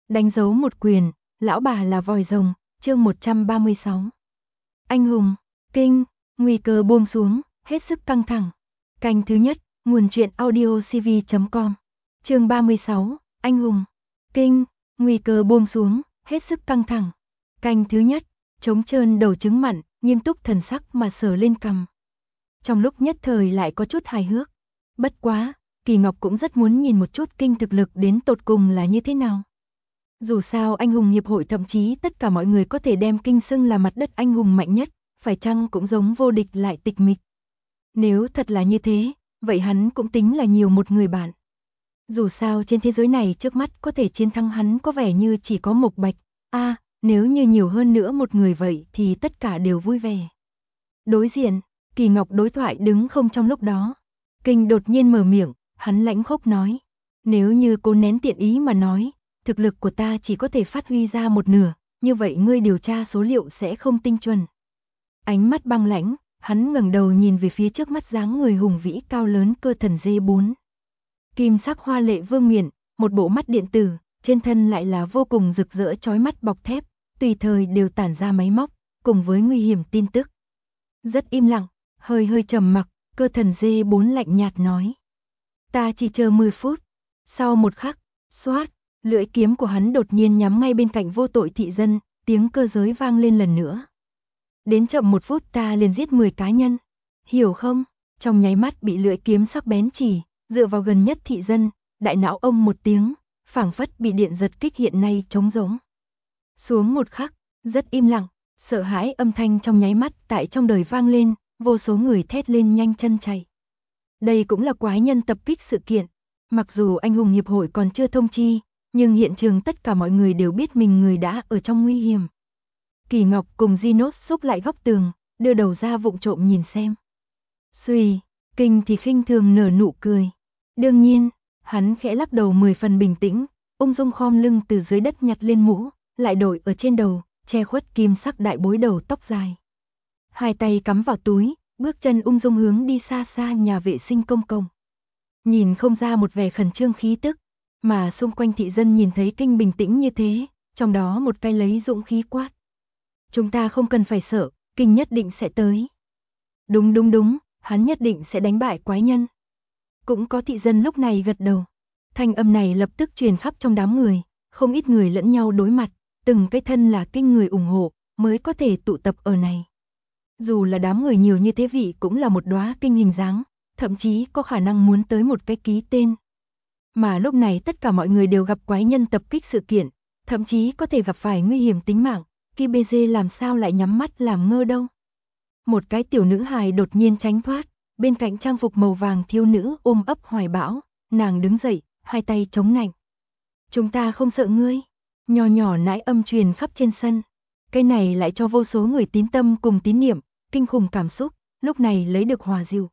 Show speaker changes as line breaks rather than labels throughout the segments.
Đánh dấu một quyền, lão bà là vòi rồng, chương 136. Anh hùng, kinh, nguy cơ buông xuống, hết sức căng thẳng. Canh thứ nhất, nguồn truyện audio cv.com. Chương 36, anh hùng, kinh, nguy cơ buông xuống, hết sức căng thẳng. Canh thứ nhất, trống trơn đầu trứng mặn, nghiêm túc thần sắc mà sờ lên cằm. Trong lúc nhất thời lại có chút hài hước. Bất quá, Kỳ Ngọc cũng rất muốn nhìn một chút kinh thực lực đến tột cùng là như thế nào. Dù sao anh hùng hiệp hội thậm chí tất cả mọi người có thể đem kinh xưng là mặt đất anh hùng mạnh nhất, phải chăng cũng giống vô địch lại tịch mịch. Nếu thật là như thế, vậy hắn cũng tính là nhiều một người bạn. Dù sao trên thế giới này trước mắt có thể chiến thắng hắn có vẻ như chỉ có Mộc Bạch. Nếu như nhiều hơn nữa một người vậy thì tất cả đều vui vẻ. Đối diện, Kỳ Ngọc đối thoại đứng không trong lúc đó. Kinh đột nhiên mở miệng, hắn lãnh khốc nói. Nếu như cố nén tiện ý mà nói, thực lực của ta chỉ có thể phát huy ra một nửa, như vậy ngươi điều tra số liệu sẽ không tinh chuẩn. Ánh mắt băng lãnh, hắn ngẩng đầu nhìn về phía trước mắt dáng người hùng vĩ cao lớn cơ thần D4. Kim sắc hoa lệ vương miện, một bộ mắt điện tử, trên thân lại là vô cùng rực rỡ chói mắt bọc thép, tùy thời đều tản ra máy móc, cùng với nguy hiểm tin tức. Rất im lặng, hơi trầm mặc, cơ thần D4 lạnh nhạt nói. Ta chỉ chờ 10 phút. Sau một khắc, xoát, lưỡi kiếm của hắn đột nhiên nhắm ngay bên cạnh vô tội thị dân, tiếng cơ giới vang lên lần nữa. Đến chậm 1 phút ta liền giết 10 cá nhân. Hiểu không? Trong nháy mắt bị lưỡi kiếm sắc bén chỉ, dựa vào gần nhất thị dân, đại não ông một tiếng, phảng phất bị điện giật kích hiện nay trống rỗng. Xuống một khắc, rất im lặng, sợ hãi âm thanh trong nháy mắt tại trong đời vang lên, vô số người thét lên nhanh chân chạy. Đây cũng là quái nhân tập kích sự kiện. Mặc dù anh hùng hiệp hội còn chưa thông chi, nhưng hiện trường tất cả mọi người đều biết mình người đã ở trong nguy hiểm. Kỳ Ngọc cùng Ginos xúc lại góc tường, đưa đầu ra vụng trộm nhìn xem. Xuy, Kinh thì khinh thường nở nụ cười. Đương nhiên, hắn khẽ lắc đầu 10 phần bình tĩnh, ung dung khom lưng từ dưới đất nhặt lên mũ, lại đội ở trên đầu, che khuất kim sắc đại bối đầu tóc dài. Hai tay cắm vào túi, bước chân ung dung hướng đi xa xa nhà vệ sinh công cộng. Nhìn không ra một vẻ khẩn trương khí tức, mà xung quanh thị dân nhìn thấy Kinh bình tĩnh như thế, trong đó một cái lấy dũng khí quát. Chúng ta không cần phải sợ, Kinh nhất định sẽ tới. Đúng, hắn nhất định sẽ đánh bại quái nhân. Cũng có thị dân lúc này gật đầu. Thanh âm này lập tức truyền khắp trong đám người, không ít người lẫn nhau đối mặt, từng cái thân là Kinh người ủng hộ, mới có thể tụ tập ở này. Dù là đám người nhiều như thế vị cũng là một đóa Kinh hình dáng, thậm chí có khả năng muốn tới một cái ký tên. Mà lúc này tất cả mọi người đều gặp quái nhân tập kích sự kiện, thậm chí có thể gặp phải nguy hiểm tính mạng, Ki BG làm sao lại nhắm mắt làm ngơ đâu. Một cái tiểu nữ hài đột nhiên tránh thoát, bên cạnh trang phục màu vàng thiếu nữ ôm ấp hoài bão, nàng đứng dậy, hai tay chống nạnh. Chúng ta không sợ ngươi, nhỏ nhỏ nãi âm truyền khắp trên sân. Cái này lại cho vô số người tín tâm cùng tín niệm, kinh khủng cảm xúc, lúc này lấy được hòa dịu.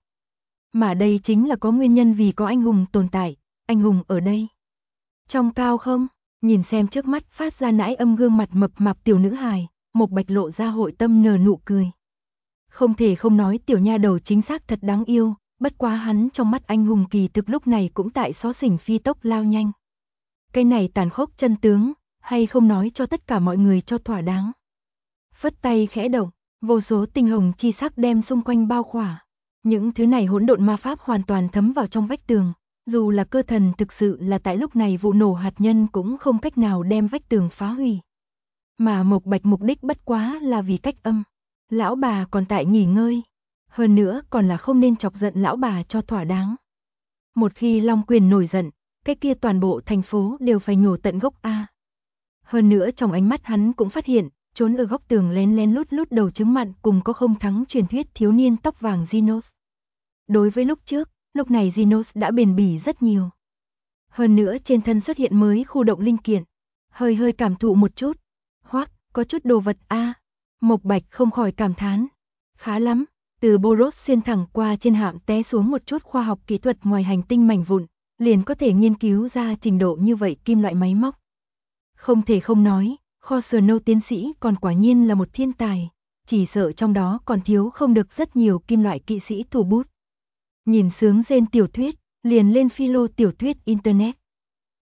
Mà đây chính là có nguyên nhân vì có anh hùng tồn tại, anh hùng ở đây. Trong cao không, nhìn xem trước mắt phát ra nãi âm gương mặt mập mạp tiểu nữ hài, Mộc Bạch lộ ra hội tâm nở nụ cười. Không thể không nói tiểu nha đầu chính xác thật đáng yêu, bất quá hắn trong mắt anh hùng kỳ thực lúc này cũng tại xó xỉnh phi tốc lao nhanh. Cái này tàn khốc chân tướng, hay không nói cho tất cả mọi người cho thỏa đáng. Phất tay khẽ động, vô số tinh hồng chi sắc đem xung quanh bao khỏa. Những thứ này hỗn độn ma pháp hoàn toàn thấm vào trong vách tường, dù là cơ thần thực sự là tại lúc này vụ nổ hạt nhân cũng không cách nào đem vách tường phá hủy. Mà Mộc Bạch mục đích bất quá là vì cách âm. Lão bà còn tại nghỉ ngơi, hơn nữa còn là không nên chọc giận lão bà cho thỏa đáng. Một khi Long Quyền nổi giận, cái kia toàn bộ thành phố đều phải nhổ tận gốc a. Hơn nữa trong ánh mắt hắn cũng phát hiện, trốn ở góc tường lén lút đầu trứng mặn cùng có không thắng truyền thuyết thiếu niên tóc vàng Ginos. Đối với lúc trước, lúc này Ginos đã bền bỉ rất nhiều. Hơn nữa trên thân xuất hiện mới khu động linh kiện, hơi cảm thụ một chút, hoắc, có chút đồ vật a. Mộc Bạch không khỏi cảm thán, khá lắm, từ Boros xuyên thẳng qua trên hạm té xuống một chút khoa học kỹ thuật ngoài hành tinh mảnh vụn, liền có thể nghiên cứu ra trình độ như vậy kim loại máy móc. Không thể không nói, Kho Snow tiến sĩ còn quả nhiên là một thiên tài, chỉ sợ trong đó còn thiếu không được rất nhiều kim loại kỵ sĩ thủ bút. Nhìn sướng rên tiểu thuyết, liền lên philo tiểu thuyết internet.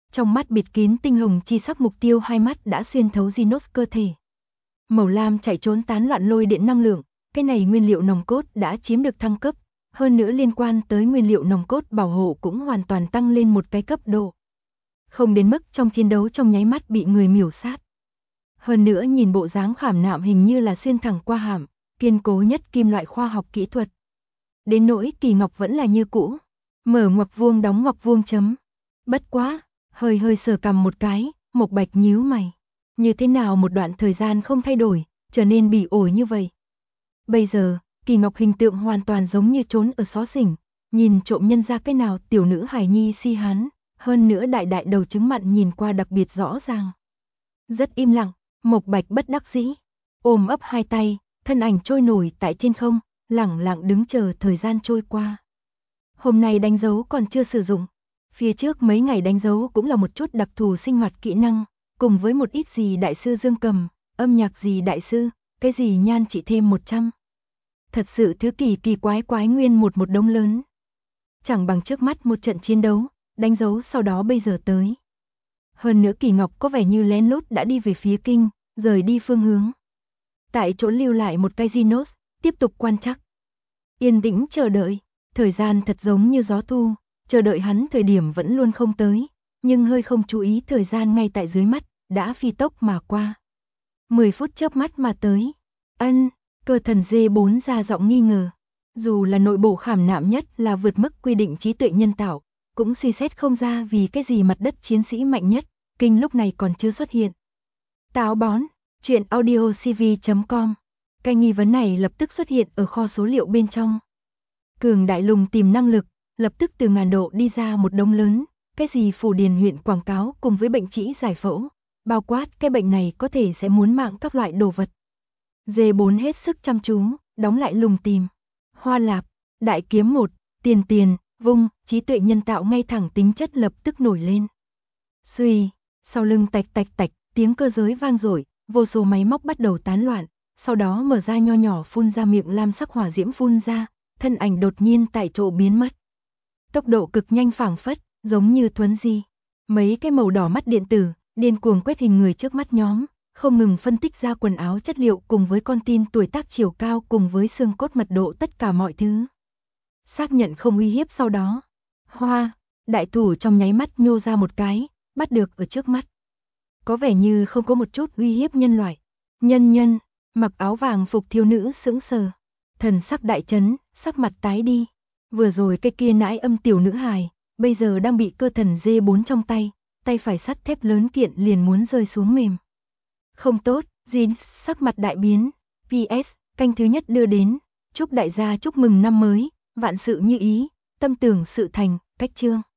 Trong mắt bịt kín tinh hồng chi sắc, mục tiêu hai mắt đã xuyên thấu Genos cơ thể. Màu lam chạy trốn tán loạn lôi điện năng lượng, cái này nguyên liệu nòng cốt đã chiếm được thăng cấp, hơn nữa liên quan tới nguyên liệu nòng cốt bảo hộ cũng hoàn toàn tăng lên một cái cấp độ. Không đến mức trong chiến đấu trong nháy mắt bị người miểu sát. Hơn nữa nhìn bộ dáng khảm nạm hình như là xuyên thẳng qua hàm, kiên cố nhất kim loại khoa học kỹ thuật. Đến nỗi kỳ ngọc vẫn là như cũ, mở ngoặc vuông đóng ngoặc vuông chấm. Bất quá, hơi sờ cằm một cái, Mộc Bạch nhíu mày. Như thế nào một đoạn thời gian không thay đổi, trở nên bỉ ổi như vậy. Bây giờ, kỳ ngọc hình tượng hoàn toàn giống như trốn ở xó xỉnh, nhìn trộm nhân ra cái nào tiểu nữ hài nhi si hán, hơn nữa đại đầu trứng mặn nhìn qua đặc biệt rõ ràng. Rất im lặng, Mộc Bạch bất đắc dĩ, ôm ấp hai tay, thân ảnh trôi nổi tại trên không, lẳng lặng đứng chờ thời gian trôi qua. Hôm nay đánh dấu còn chưa sử dụng, phía trước mấy ngày đánh dấu cũng là một chút đặc thù sinh hoạt kỹ năng, cùng với một ít gì đại sư dương cầm, âm nhạc gì đại sư, cái gì nhan trị thêm 100. Thật sự thứ kỳ quái nguyên một đống lớn. Chẳng bằng trước mắt một trận chiến đấu, đánh dấu sau đó bây giờ tới. Hơn nữa Kỳ Ngọc có vẻ như lén lút đã đi về phía kinh, rời đi phương hướng. Tại chỗ lưu lại một cái Genos, tiếp tục quan trắc. Yên tĩnh chờ đợi, thời gian thật giống như gió thu, chờ đợi hắn thời điểm vẫn luôn không tới, nhưng hơi không chú ý thời gian ngay tại dưới mắt, đã phi tốc mà qua. 10 phút chớp mắt mà tới. Cơ thần D4 ra giọng nghi ngờ. Dù là nội bộ khảm nạm nhất là vượt mức quy định trí tuệ nhân tạo, cũng suy xét không ra vì cái gì mặt đất chiến sĩ mạnh nhất, kinh lúc này còn chưa xuất hiện. Táo bón, chuyện audiocv.com. Cái nghi vấn này lập tức xuất hiện ở kho số liệu bên trong. Cường đại lùng tìm năng lực, lập tức từ ngàn độ đi ra một đống lớn, cái gì Phủ Điền huyện quảng cáo cùng với bệnh trĩ giải phẫu, bao quát cái bệnh này có thể sẽ muốn mạng các loại đồ vật. D4 hết sức chăm chú, đóng lại lùng tìm. Hoa lạp, đại kiếm 1, tiền, vung, trí tuệ nhân tạo ngay thẳng tính chất lập tức nổi lên. Xuy, sau lưng tạch, tiếng cơ giới vang dội, vô số máy móc bắt đầu tán loạn, sau đó mở ra nho nhỏ phun ra miệng lam sắc hỏa diễm phun ra, thân ảnh đột nhiên tại chỗ biến mất. Tốc độ cực nhanh phảng phất, giống như thuấn di. Mấy cái màu đỏ mắt điện tử, điên cuồng quét hình người trước mắt nhóm, không ngừng phân tích ra quần áo chất liệu cùng với con tin tuổi tác chiều cao cùng với xương cốt mật độ tất cả mọi thứ. Xác nhận không uy hiếp sau đó. Hoa, đại thủ trong nháy mắt nhô ra một cái, bắt được ở trước mắt. Có vẻ như không có một chút uy hiếp nhân loại. Nhân, mặc áo vàng phục thiếu nữ sững sờ. Thần sắc đại chấn, sắc mặt tái đi. Vừa rồi cái kia nãi âm tiểu nữ hài, bây giờ đang bị cơ thần D4 trong tay, tay phải sắt thép lớn kiện liền muốn rơi xuống mềm. Không tốt, Jin sắc mặt đại biến. PS, canh thứ nhất đưa đến. Chúc đại gia chúc mừng năm mới, vạn sự như ý, tâm tưởng sự thành, cách chương.